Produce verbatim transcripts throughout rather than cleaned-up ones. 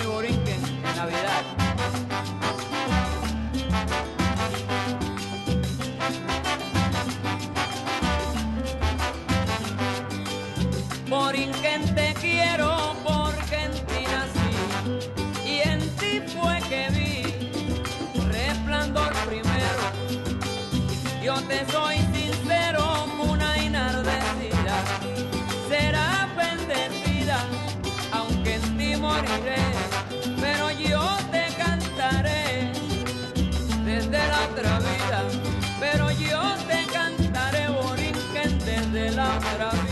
mi borinquen en Navidad. Borinquen, te quiero porque en ti nací y en ti fue que vi resplandor primero. Yo te soy sincero, una enardecida, será bendecida, aunque en ti moriré, pero yo te cantaré desde la otra vida, pero yo te cantaré, borinquen, desde la otra vida.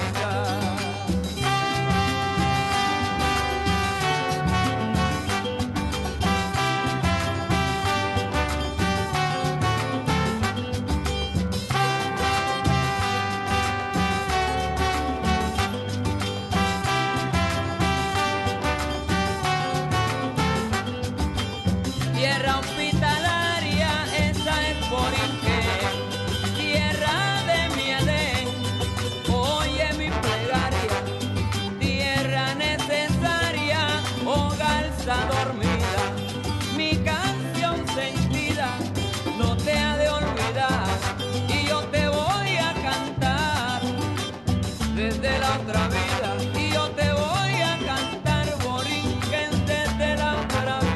Tierra hospitalaria, esa es Borinquen, tierra de mi Edén, oye mi plegaria, tierra necesaria, oh garza dormida, mi canción sentida no te ha de olvidar, y yo te voy a cantar desde la otra vida, y yo te voy a cantar, Borinquen, desde la otra vida.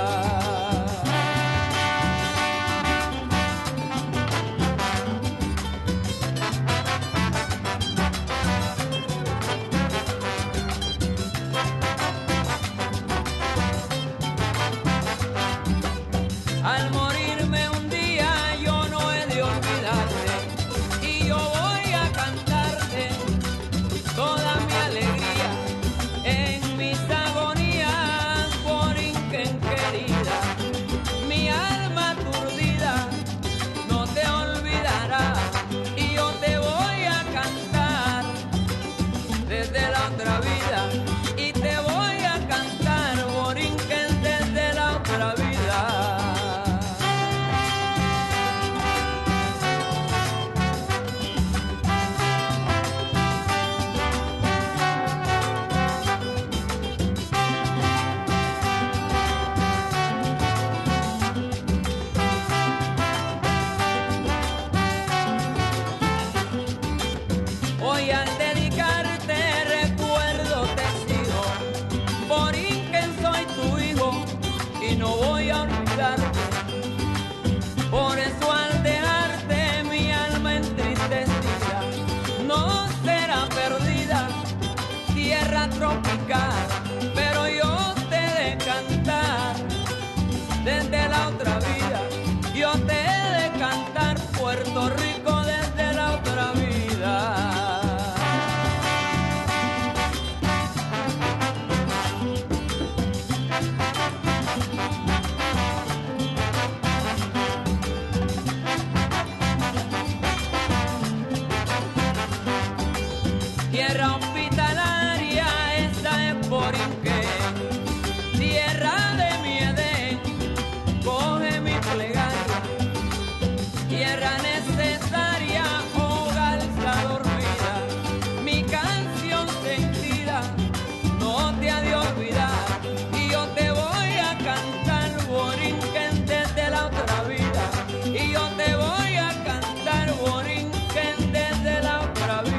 Al morirme un día yo no he de olvidarte y yo voy a cantarte toda mi alegría en mis agonías, Borinquen querida, mi alma aturdida no te olvidará y yo te voy a cantar desde la otra vida y te voy a cantar, Borinquen, desde la otra vida. Hoy al dedicarte recuerdo te sigo, Borinquen, soy tu hijo y no voy a olvidarte. Por eso al dejarte mi alma entristecida no será perdida, tierra tropical, pero yo te he de cantar desde la otra vida, yo te he de cantar Puerto Rico desde la otra vida. Tierra hospitalaria, esa es Borinquen, tierra de mi Edén, coge mi plegaria, tierra necesaria, oh garza dormida, mi canción sentida no te ha de olvidar y yo te voy a cantar, Borinquen, desde la otra vida, y yo te voy a cantar, Borinquen, desde la otra vida.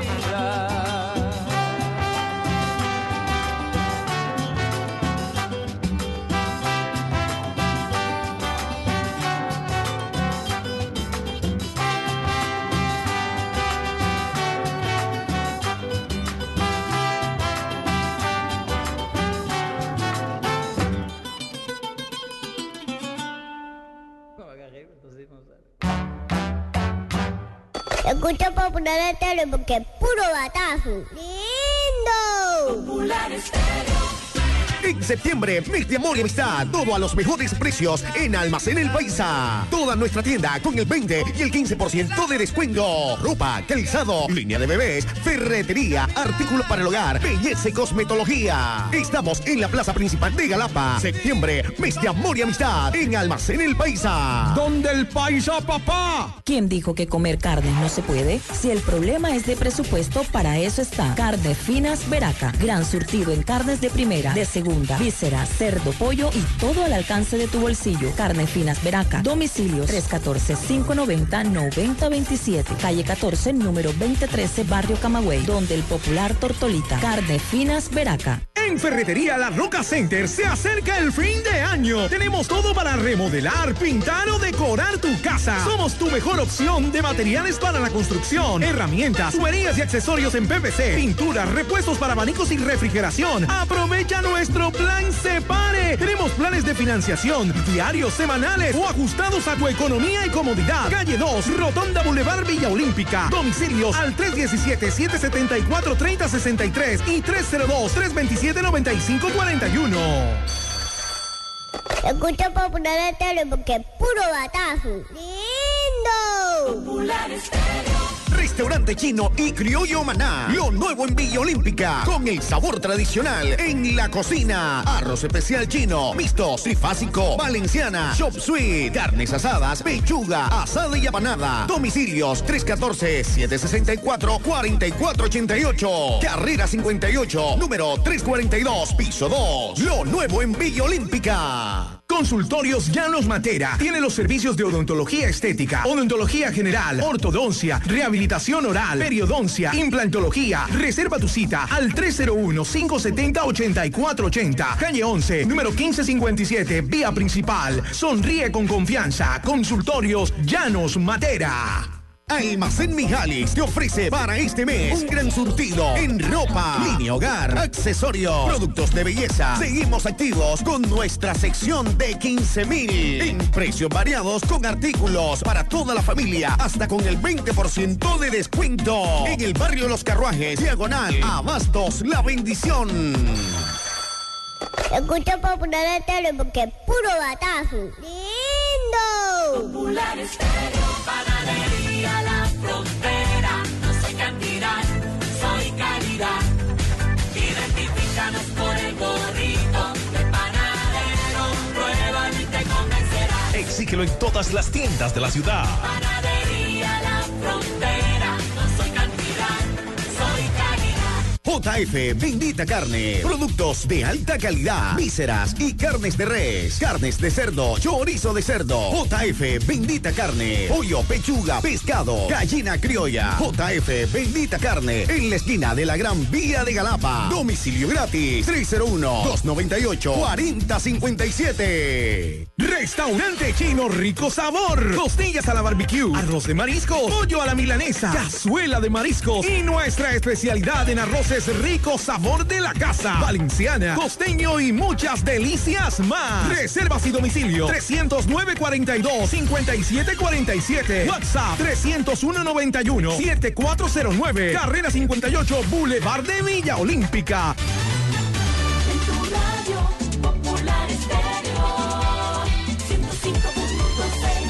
Escucha Popular Estéreo porque es puro batazo. ¡Lindo! Popular Estéreo. En septiembre, mes de amor y amistad, todo a los mejores precios en Almacén El Paisa. Toda nuestra tienda con el veinte y el quince por ciento de descuento. Ropa, calzado, línea de bebés, ferretería, artículos para el hogar, belleza y cosmetología. Estamos en la plaza principal de Galapa. Septiembre, mes de amor y amistad en Almacén El Paisa. ¿Dónde el Paisa, papá? ¿Quién dijo que comer carne no se puede? Si el problema es de presupuesto, para eso está Carnes Finas Veraca. Gran surtido en carnes de primera, de segunda funda, vísceras, cerdo, pollo y todo al alcance de tu bolsillo. Carne Finas Veraca. Domicilios tres uno cuatro, cinco nueve cero, nueve cero dos siete. Calle catorce, número veinte trece, Barrio Camagüey, donde el popular Tortolita. Carne Finas Veraca. En Ferretería La Roca Center se acerca el fin de año. Tenemos todo para remodelar, pintar o decorar tu casa. Somos tu mejor opción de materiales para la construcción, herramientas, tuberías y accesorios en P V C, pinturas, repuestos para abanicos y refrigeración. Aprovecha nuestro plan Separe. Tenemos planes de financiación, diarios, semanales o ajustados a tu economía y comodidad. Calle dos, Rotonda Boulevard Villa Olímpica. Domicilios al tres uno siete, siete siete cuatro, tres cero seis tres y tres cero dos, tres dos siete, nueve cinco cuatro uno. Escucha Popular Estéreo porque es puro batazo. ¡Lindo! Popular Estéreo. Restaurante chino y criollo Maná. Lo nuevo en Villa Olímpica. Con el sabor tradicional en la cocina. Arroz especial chino, mixtos, trifásico, valenciana, chop suey, carnes asadas, pechuga, asada y apanada. Domicilios tres uno cuatro, siete seis cuatro, cuatro cuatro ocho ocho. Carrera cincuenta y ocho, número trescientos cuarenta y dos, piso dos. Lo nuevo en Villa Olímpica. Consultorios Llanos Matera tiene los servicios de odontología estética, odontología general, ortodoncia, rehabilitación oral, periodoncia, implantología. Reserva tu cita al tres cero uno, cinco siete cero, ocho cuatro ocho cero, calle once, número quince cincuenta y siete, vía principal. Sonríe con confianza. Consultorios Llanos Matera. Almacén Mijalis te ofrece para este mes un gran surtido en ropa, línea hogar, accesorios, productos de belleza. Seguimos activos con nuestra sección de quince mil en precios variados con artículos para toda la familia hasta con el veinte por ciento de descuento en el barrio Los Carruajes, diagonal Abastos La Bendición. Escucha Popular Estéreo porque es puro batazo. ¡Lindo! Popular Estéreo. Panadería La Frontera. No soy cantidad, soy calidad. Identifícanos por el gorrito de panadero. Pruébalo y te convencerá. Exígelo en todas las tiendas de la ciudad. Panadería La Frontera. No soy cantidad, soy calidad. J F Bendita Carne. Productos de alta calidad. Vísceras y carnes de res. Carnes de cerdo. Chorizo de cerdo. J F Bendita Carne. Pollo, pechuga, pescado. Gallina criolla. J F Bendita Carne. En la esquina de la Gran Vía de Galapa. Domicilio gratis. tres cero uno, dos nueve ocho, cuatro cero cinco siete. Restaurante Chino Rico Sabor. Costillas a la barbecue. Arroz de mariscos. Pollo a la milanesa. Cazuela de mariscos. Y nuestra especialidad en arroces Rico Sabor de la casa. Valenciana, costeño y muchas delicias más. Reservas y domicilio trescientos nueve cuarenta y dos, cincuenta y siete cuarenta y siete. WhatsApp trescientos uno noventa y uno, setenta y cuatro cero nueve. Carrera cincuenta y ocho, Boulevard de Villa Olímpica. En tu radio, Popular Estéreo, ciento cinco punto seis.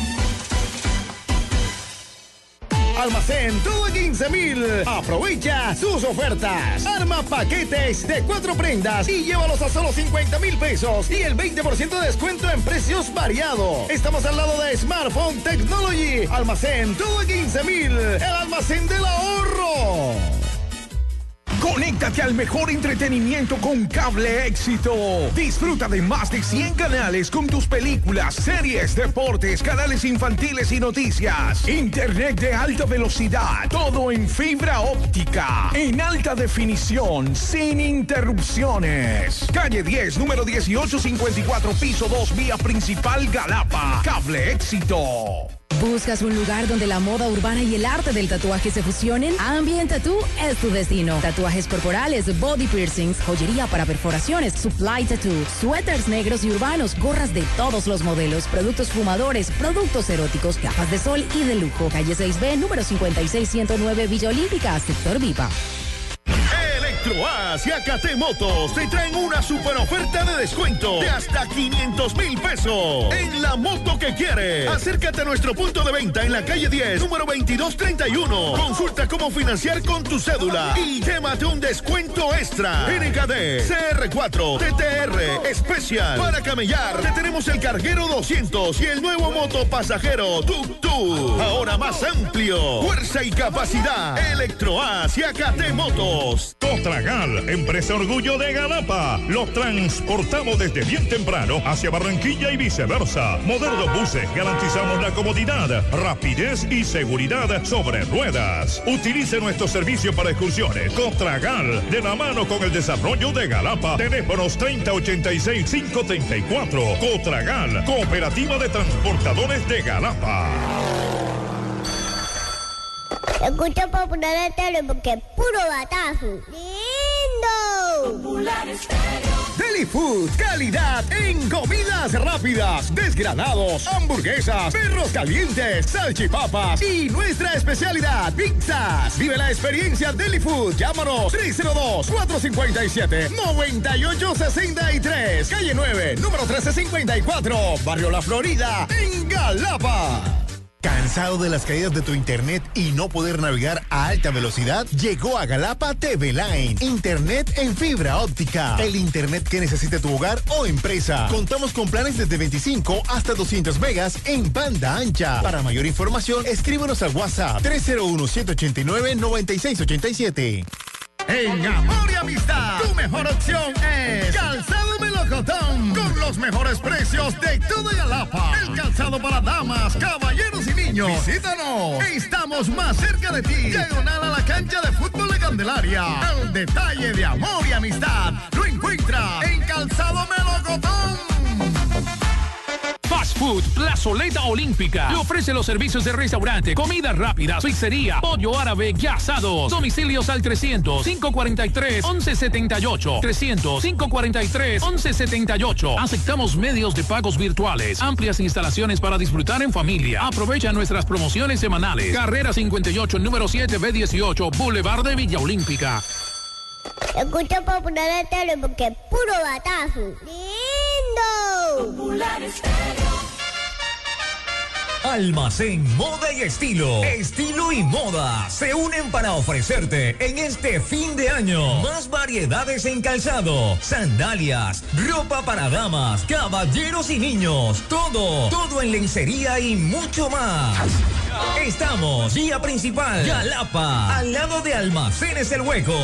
Almacén todo quince mil. Aprovecha sus ofertas. Arma paquetes de cuatro prendas y llévalos a solo cincuenta mil pesos y el veinte por ciento de descuento en precios variados. Estamos al lado de Smartphone Technology. Almacén todo quince mil. El almacén del ahorro. Conéctate al mejor entretenimiento con Cable Éxito. Disfruta de más de cien canales con tus películas, series, deportes, canales infantiles y noticias. Internet de alta velocidad, todo en fibra óptica, en alta definición, sin interrupciones. Calle diez, número dieciocho cincuenta y cuatro, piso dos, vía principal Galapa. Cable Éxito. ¿Buscas un lugar donde la moda urbana y el arte del tatuaje se fusionen? Ambient Tattoo es tu destino. Tatuajes corporales, body piercings, joyería para perforaciones, supply tattoo, suéteres negros y urbanos, gorras de todos los modelos, productos fumadores, productos eróticos, gafas de sol y de lujo. Calle seis B, número cincuenta y seis ciento nueve, Villa Olímpica, sector Vipa. Electroas y Acate Motos te traen una super oferta de descuento de hasta quinientos mil pesos en la moto que quieres. Acércate a nuestro punto de venta en la calle diez, número veintidós treinta y uno. Consulta cómo financiar con tu cédula y llévate un descuento extra. N K D, C R cuatro, T T R, Special. Para camellar, te tenemos el Carguero doscientos y el nuevo motopasajero Tuk Tuk. Ahora más amplio, fuerza y capacidad. Electroas y Acate Motos. Cotragal empresa orgullo de Galapa. Los transportamos desde bien temprano hacia Barranquilla y viceversa. Modernos buses, garantizamos la comodidad, rapidez y seguridad sobre ruedas. Utilice nuestro servicio para excursiones. Cotragal, de la mano con el desarrollo de Galapa. Teléfonos treinta ochenta y seis, cinco treinta y cuatro. Cotragal, Cooperativa de Transportadores de Galapa. Escucha Popular Estéreo porque es puro batazo. ¡Lindo! Popular Estéreo. Deli Food, calidad en comidas rápidas, desgranados, hamburguesas, perros calientes, salchipapas y nuestra especialidad, pizzas. Vive la experiencia Deli Food. Llámanos tres cero dos, cuatro cinco siete, nueve ocho seis tres. Calle nueve, número trece cincuenta y cuatro, Barrio La Florida, en Galapa. ¿Cansado de las caídas de tu internet y no poder navegar a alta velocidad? Llegó a Galapa T V Line. Internet en fibra óptica. El internet que necesite tu hogar o empresa. Contamos con planes desde veinticinco hasta doscientos megas en banda ancha. Para mayor información, escríbenos al WhatsApp tres cero uno, siete ocho nueve, nueve seis ocho siete. En Amor y Amistad, tu mejor opción es Calzado Melocotón, con los mejores precios de toda Galapa. El calzado para damas, caballeros y niños. Visítanos. Estamos más cerca de ti. Diagonal a la cancha de fútbol de Candelaria. El detalle de Amor y Amistad lo encuentra en Calzado Melocotón. Fast Food Plazoleta Olímpica le ofrece los servicios de restaurante, comida rápida, pizzería, pollo árabe y asados. Domicilios al trescientos, cinco cuarenta y tres, once setenta y ocho. trescientos, cinco cuarenta y tres, once setenta y ocho. Aceptamos medios de pagos virtuales. Amplias instalaciones para disfrutar en familia. Aprovecha nuestras promociones semanales. Carrera cincuenta y ocho, número siete B dieciocho, Boulevard de Villa Olímpica. Escucha Popular Estéreo porque es puro batazo. ¡Lindo! Popular Estéreo. Almacén Moda y Estilo. Estilo y moda se unen para ofrecerte en este fin de año más variedades en calzado, sandalias, ropa para damas, caballeros y niños. Todo, todo en lencería y mucho más. Estamos, vía principal, Galapa, al lado de Almacenes El Hueco.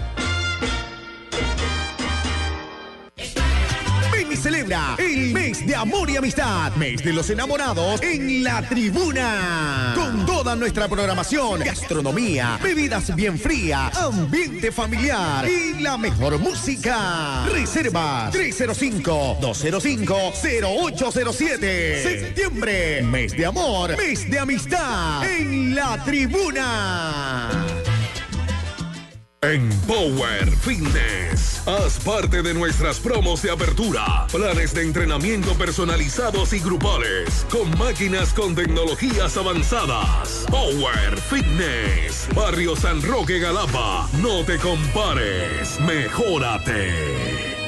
Ven y celebra el mes de amor y amistad, mes de los enamorados en La Tribuna. Con toda nuestra programación, gastronomía, bebidas bien frías, ambiente familiar y la mejor música. Reserva tres cero cinco, dos cero cinco, cero ocho cero siete. Septiembre, mes de amor, mes de amistad en La Tribuna. En Power Fitness, haz parte de nuestras promos de apertura, planes de entrenamiento personalizados y grupales, con máquinas con tecnologías avanzadas. Power Fitness, Barrio San Roque, Galapa. No te compares, mejórate.